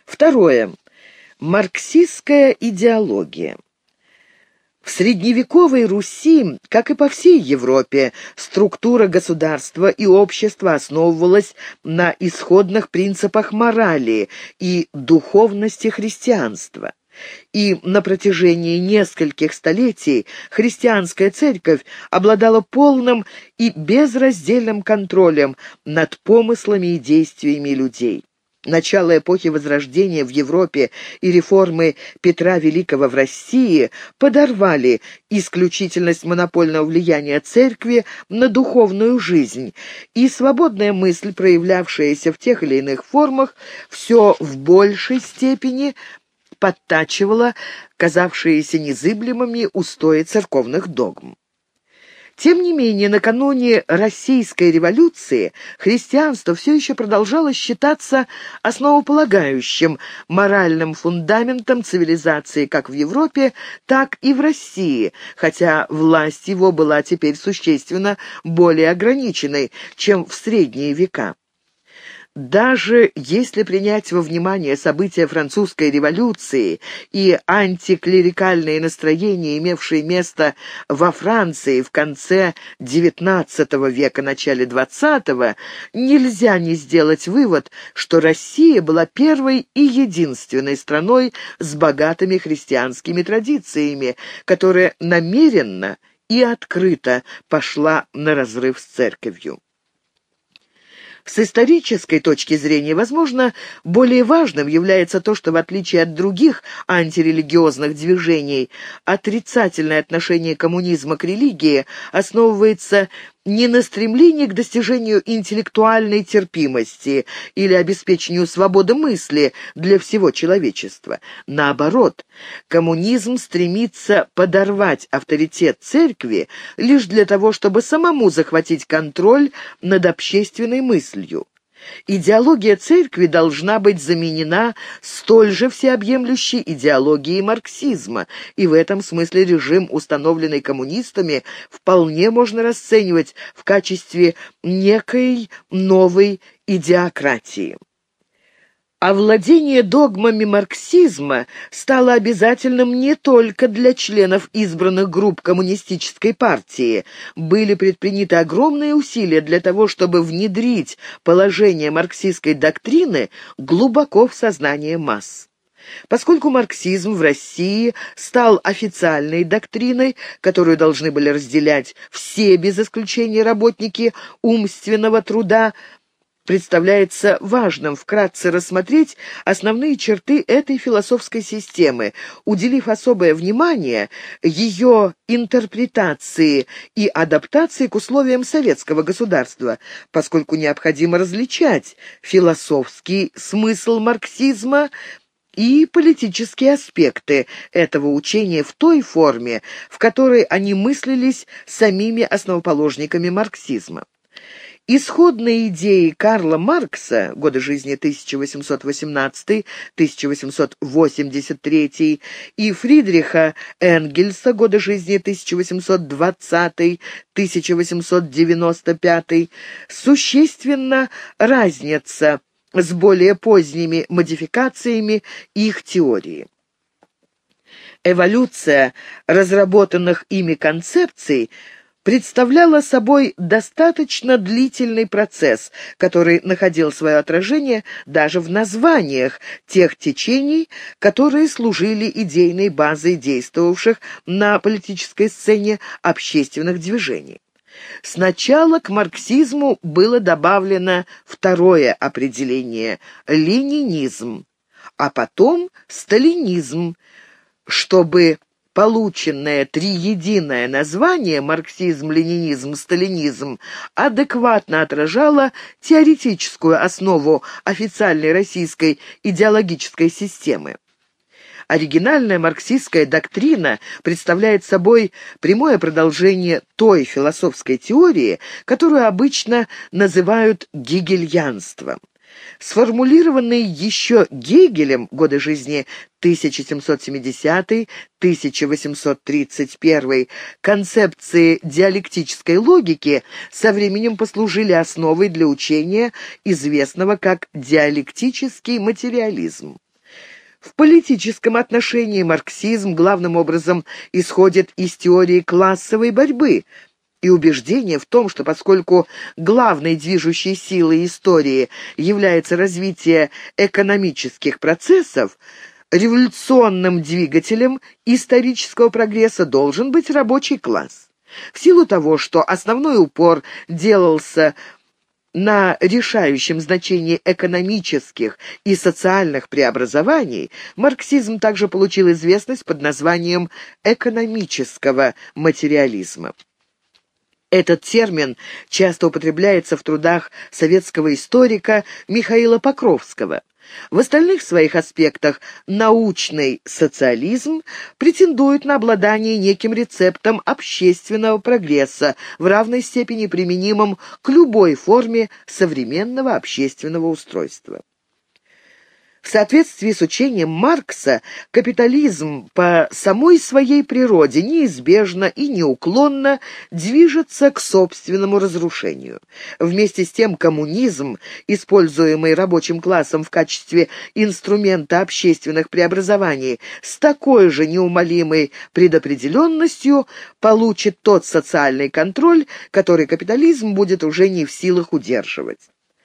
Второе. Марксистская идеология. В средневековой Руси, как и по всей Европе, структура государства и общества основывалась на исходных принципах морали и духовности христианства. И на протяжении нескольких столетий христианская церковь обладала полным и безраздельным контролем над помыслами и действиями людей. Начало эпохи Возрождения в Европе и реформы Петра Великого в России подорвали исключительность монопольного влияния церкви на духовную жизнь, и свободная мысль, проявлявшаяся в тех или иных формах, все в большей степени подтачивала казавшиеся незыблемыми устои церковных догм. Тем не менее, накануне Российской революции христианство все еще продолжало считаться основополагающим моральным фундаментом цивилизации как в Европе, так и в России, хотя власть его была теперь существенно более ограниченной, чем в средние века. Даже если принять во внимание события французской революции и антиклерикальные настроения, имевшие место во Франции в конце XIX века, начале XX, нельзя не сделать вывод, что Россия была первой и единственной страной с богатыми христианскими традициями, которая намеренно и открыто пошла на разрыв с церковью. С исторической точки зрения, возможно, более важным является то, что, в отличие от других антирелигиозных движений, отрицательное отношение коммунизма к религии основывается не на стремлении к достижению интеллектуальной терпимости или обеспечению свободы мысли для всего человечества. Наоборот, коммунизм стремится подорвать авторитет церкви лишь для того, чтобы самому захватить контроль над общественной мыслью. Идеология церкви должна быть заменена столь же всеобъемлющей идеологией марксизма, и в этом смысле режим, установленный коммунистами, вполне можно расценивать в качестве некой новой идеократии. Овладение догмами марксизма стало обязательным не только для членов избранных групп коммунистической партии. Были предприняты огромные усилия для того, чтобы внедрить положение марксистской доктрины глубоко в сознание масс. Поскольку марксизм в России стал официальной доктриной, которую должны были разделять все без исключения работники умственного труда, представляется важным вкратце рассмотреть основные черты этой философской системы, уделив особое внимание ее интерпретации и адаптации к условиям советского государства, поскольку необходимо различать философский смысл марксизма и политические аспекты этого учения в той форме, в которой они мыслились самими основоположниками марксизма. Исходные идеи Карла Маркса, годы жизни 1818-1883, и Фридриха Энгельса, годы жизни 1820-1895, существенно разнятся с более поздними модификациями их теории. Эволюция разработанных ими концепций представляла собой достаточно длительный процесс, который находил свое отражение даже в названиях тех течений, которые служили идейной базой действовавших на политической сцене общественных движений. Сначала к марксизму было добавлено второе определение – ленинизм, а потом сталинизм, чтобы полученное триединое название марксизм, ленинизм, сталинизм адекватно отражало теоретическую основу официальной российской идеологической системы. Оригинальная марксистская доктрина представляет собой прямое продолжение той философской теории, которую обычно называют гегельянством. Сформулированные еще Гегелем, годы жизни 1770-1831, концепции диалектической логики со временем послужили основой для учения, известного как диалектический материализм. В политическом отношении марксизм главным образом исходит из теории классовой борьбы и убеждения в том, что поскольку главной движущей силой истории является развитие экономических процессов, революционным двигателем исторического прогресса должен быть рабочий класс. В силу того, что основной упор делался на решающем значении экономических и социальных преобразований, марксизм также получил известность под названием экономического материализма. Этот термин часто употребляется в трудах советского историка Михаила Покровского. В остальных своих аспектах научный социализм претендует на обладание неким рецептом общественного прогресса, в равной степени применимым к любой форме современного общественного устройства. В соответствии с учением Маркса, капитализм по самой своей природе неизбежно и неуклонно движется к собственному разрушению. Вместе с тем коммунизм, используемый рабочим классом в качестве инструмента общественных преобразований, с такой же неумолимой предопределенностью получит тот социальный контроль, который капитализм будет уже не в силах удерживать.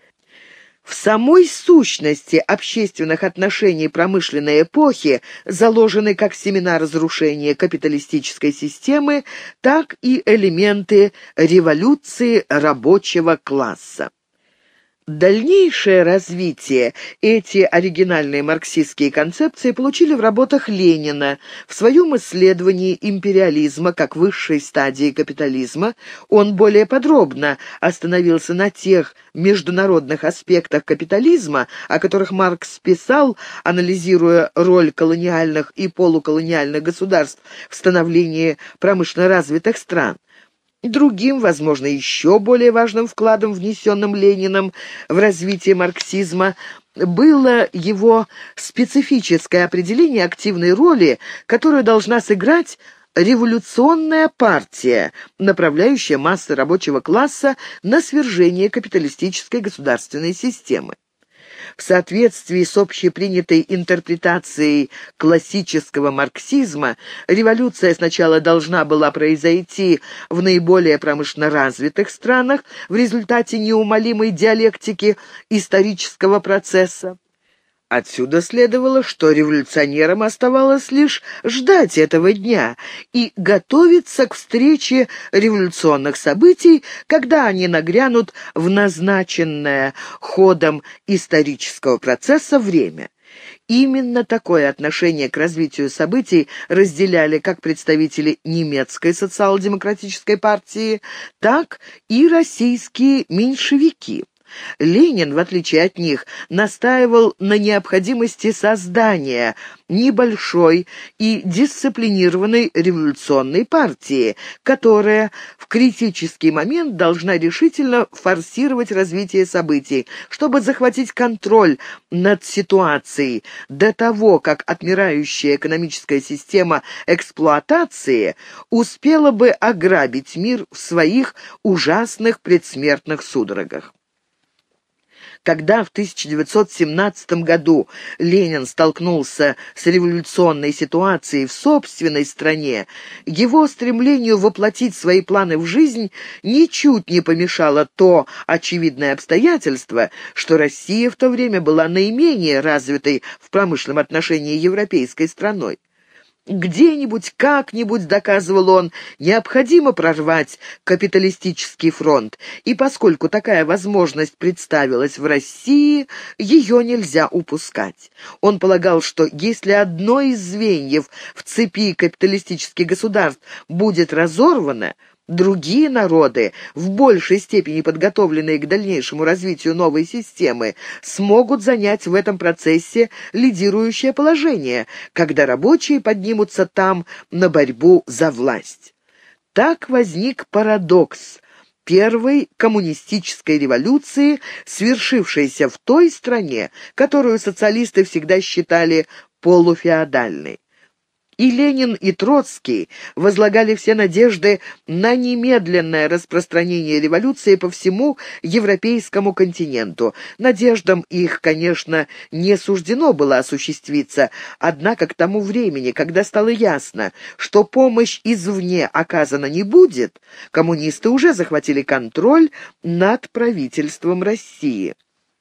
В самой сущности общественных отношений промышленной эпохи заложены как семена разрушения капиталистической системы, так и элементы революции рабочего класса. Дальнейшее развитие эти оригинальные марксистские концепции получили в работах Ленина. В своем исследовании империализма как высшей стадии капитализма он более подробно остановился на тех международных аспектах капитализма, о которых Маркс писал, анализируя роль колониальных и полуколониальных государств в становлении промышленно развитых стран. Другим, возможно, еще более важным вкладом, внесенным Лениным в развитие марксизма, было его специфическое определение активной роли, которую должна сыграть революционная партия, направляющая массы рабочего класса на свержение капиталистической государственной системы. В соответствии с общепринятой интерпретацией классического марксизма, революция сначала должна была произойти в наиболее промышленно развитых странах в результате неумолимой диалектики исторического процесса. Отсюда следовало, что революционерам оставалось лишь ждать этого дня и готовиться к встрече революционных событий, когда они нагрянут в назначенное ходом исторического процесса время. Именно такое отношение к развитию событий разделяли как представители немецкой социал-демократической партии, так и российские меньшевики. Ленин, в отличие от них, настаивал на необходимости создания небольшой и дисциплинированной революционной партии, которая в критический момент должна решительно форсировать развитие событий, чтобы захватить контроль над ситуацией до того, как отмирающая экономическая система эксплуатации успела бы ограбить мир в своих ужасных предсмертных судорогах. Когда в 1917 году Ленин столкнулся с революционной ситуацией в собственной стране, его стремлению воплотить свои планы в жизнь ничуть не помешало то очевидное обстоятельство, что Россия в то время была наименее развитой в промышленном отношении европейской страной. Где-нибудь, как-нибудь, доказывал он, необходимо прорвать капиталистический фронт, и поскольку такая возможность представилась в России, ее нельзя упускать. Он полагал, что если одно из звеньев в цепи капиталистических государств будет разорвано, другие народы, в большей степени подготовленные к дальнейшему развитию новой системы, смогут занять в этом процессе лидирующее положение, когда рабочие поднимутся там на борьбу за власть. Так возник парадокс первой коммунистической революции, свершившейся в той стране, которую социалисты всегда считали полуфеодальной. И Ленин, и Троцкий возлагали все надежды на немедленное распространение революции по всему европейскому континенту. Надеждам их, конечно, не суждено было осуществиться, однако к тому времени, когда стало ясно, что помощь извне оказана не будет, коммунисты уже захватили контроль над правительством России.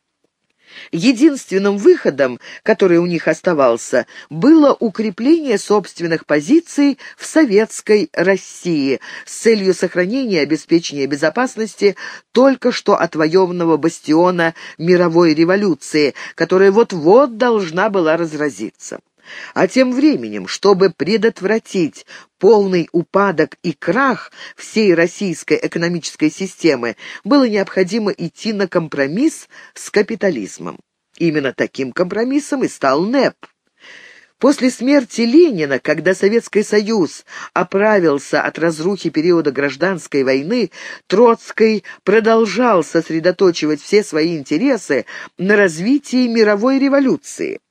Единственным выходом, который у них оставался, было укрепление собственных позиций в советской России с целью сохранения и обеспечения безопасности только что отвоеванного бастиона мировой революции, которая вот-вот должна была разразиться. А тем временем, чтобы предотвратить полный упадок и крах всей российской экономической системы, было необходимо идти на компромисс с капитализмом. Именно таким компромиссом и стал НЭП. После смерти Ленина, когда Советский Союз оправился от разрухи периода гражданской войны, Троцкий продолжал сосредоточивать все свои интересы на развитии мировой революции.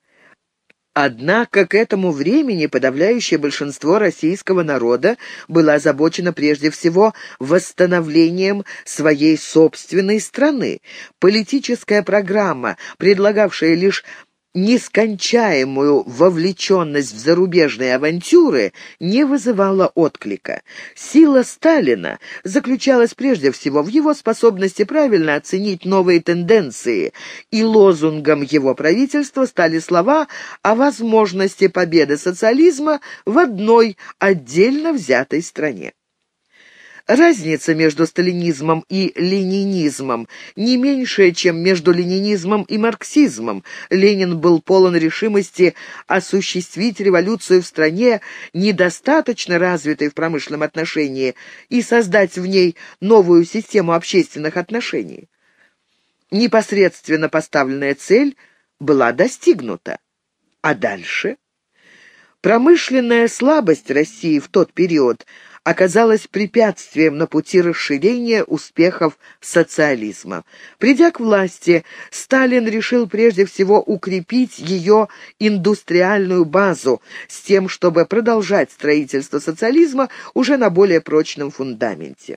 Однако к этому времени подавляющее большинство российского народа было озабочено прежде всего восстановлением своей собственной страны. Политическая программа, предлагавшая лишь нескончаемую вовлеченность в зарубежные авантюры, не вызывала отклика. Сила Сталина заключалась прежде всего в его способности правильно оценить новые тенденции, и лозунгом его правительства стали слова о возможности победы социализма в одной отдельно взятой стране. Разница между сталинизмом и ленинизмом не меньшая, чем между ленинизмом и марксизмом. Ленин был полон решимости осуществить революцию в стране, недостаточно развитой в промышленном отношении, и создать в ней новую систему общественных отношений. Непосредственно поставленная цель была достигнута. А дальше? Промышленная слабость России в тот период оказалась препятствием на пути расширения успехов социализма. Придя к власти, Сталин решил прежде всего укрепить ее индустриальную базу с тем, чтобы продолжать строительство социализма уже на более прочном фундаменте.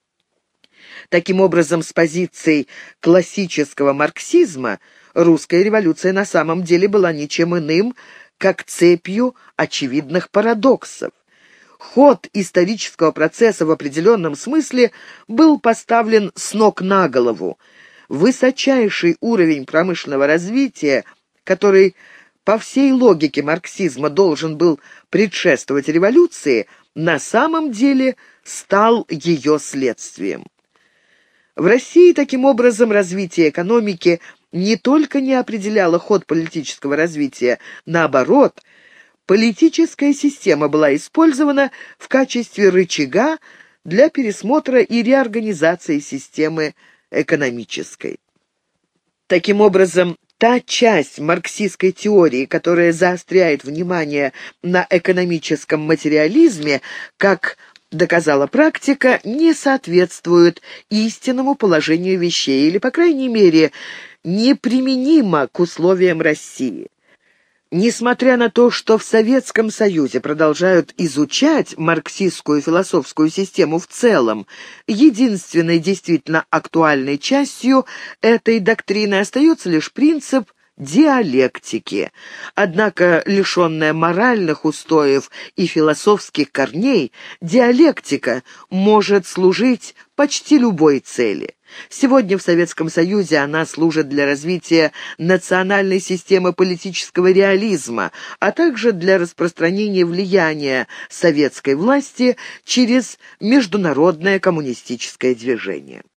Таким образом, с позицией классического марксизма русская революция на самом деле была ничем иным, как цепью очевидных парадоксов. Ход исторического процесса в определенном смысле был поставлен с ног на голову. Высочайший уровень промышленного развития, который по всей логике марксизма должен был предшествовать революции, на самом деле стал ее следствием. В России, таким образом, развитие экономики не только не определяло ход политического развития, наоборот, политическая система была использована в качестве рычага для пересмотра и реорганизации системы экономической. Таким образом, та часть марксистской теории, которая заостряет внимание на экономическом материализме, как доказала практика, не соответствует истинному положению вещей или, по крайней мере, неприменима к условиям России. Несмотря на то, что в Советском Союзе продолжают изучать марксистскую философскую систему в целом, единственной действительно актуальной частью этой доктрины остается лишь принцип диалектики. Однако, лишенная моральных устоев и философских корней, диалектика может служить почти любой цели. Сегодня в Советском Союзе она служит для развития национальной системы политического реализма, а также для распространения влияния советской власти через международное коммунистическое движение.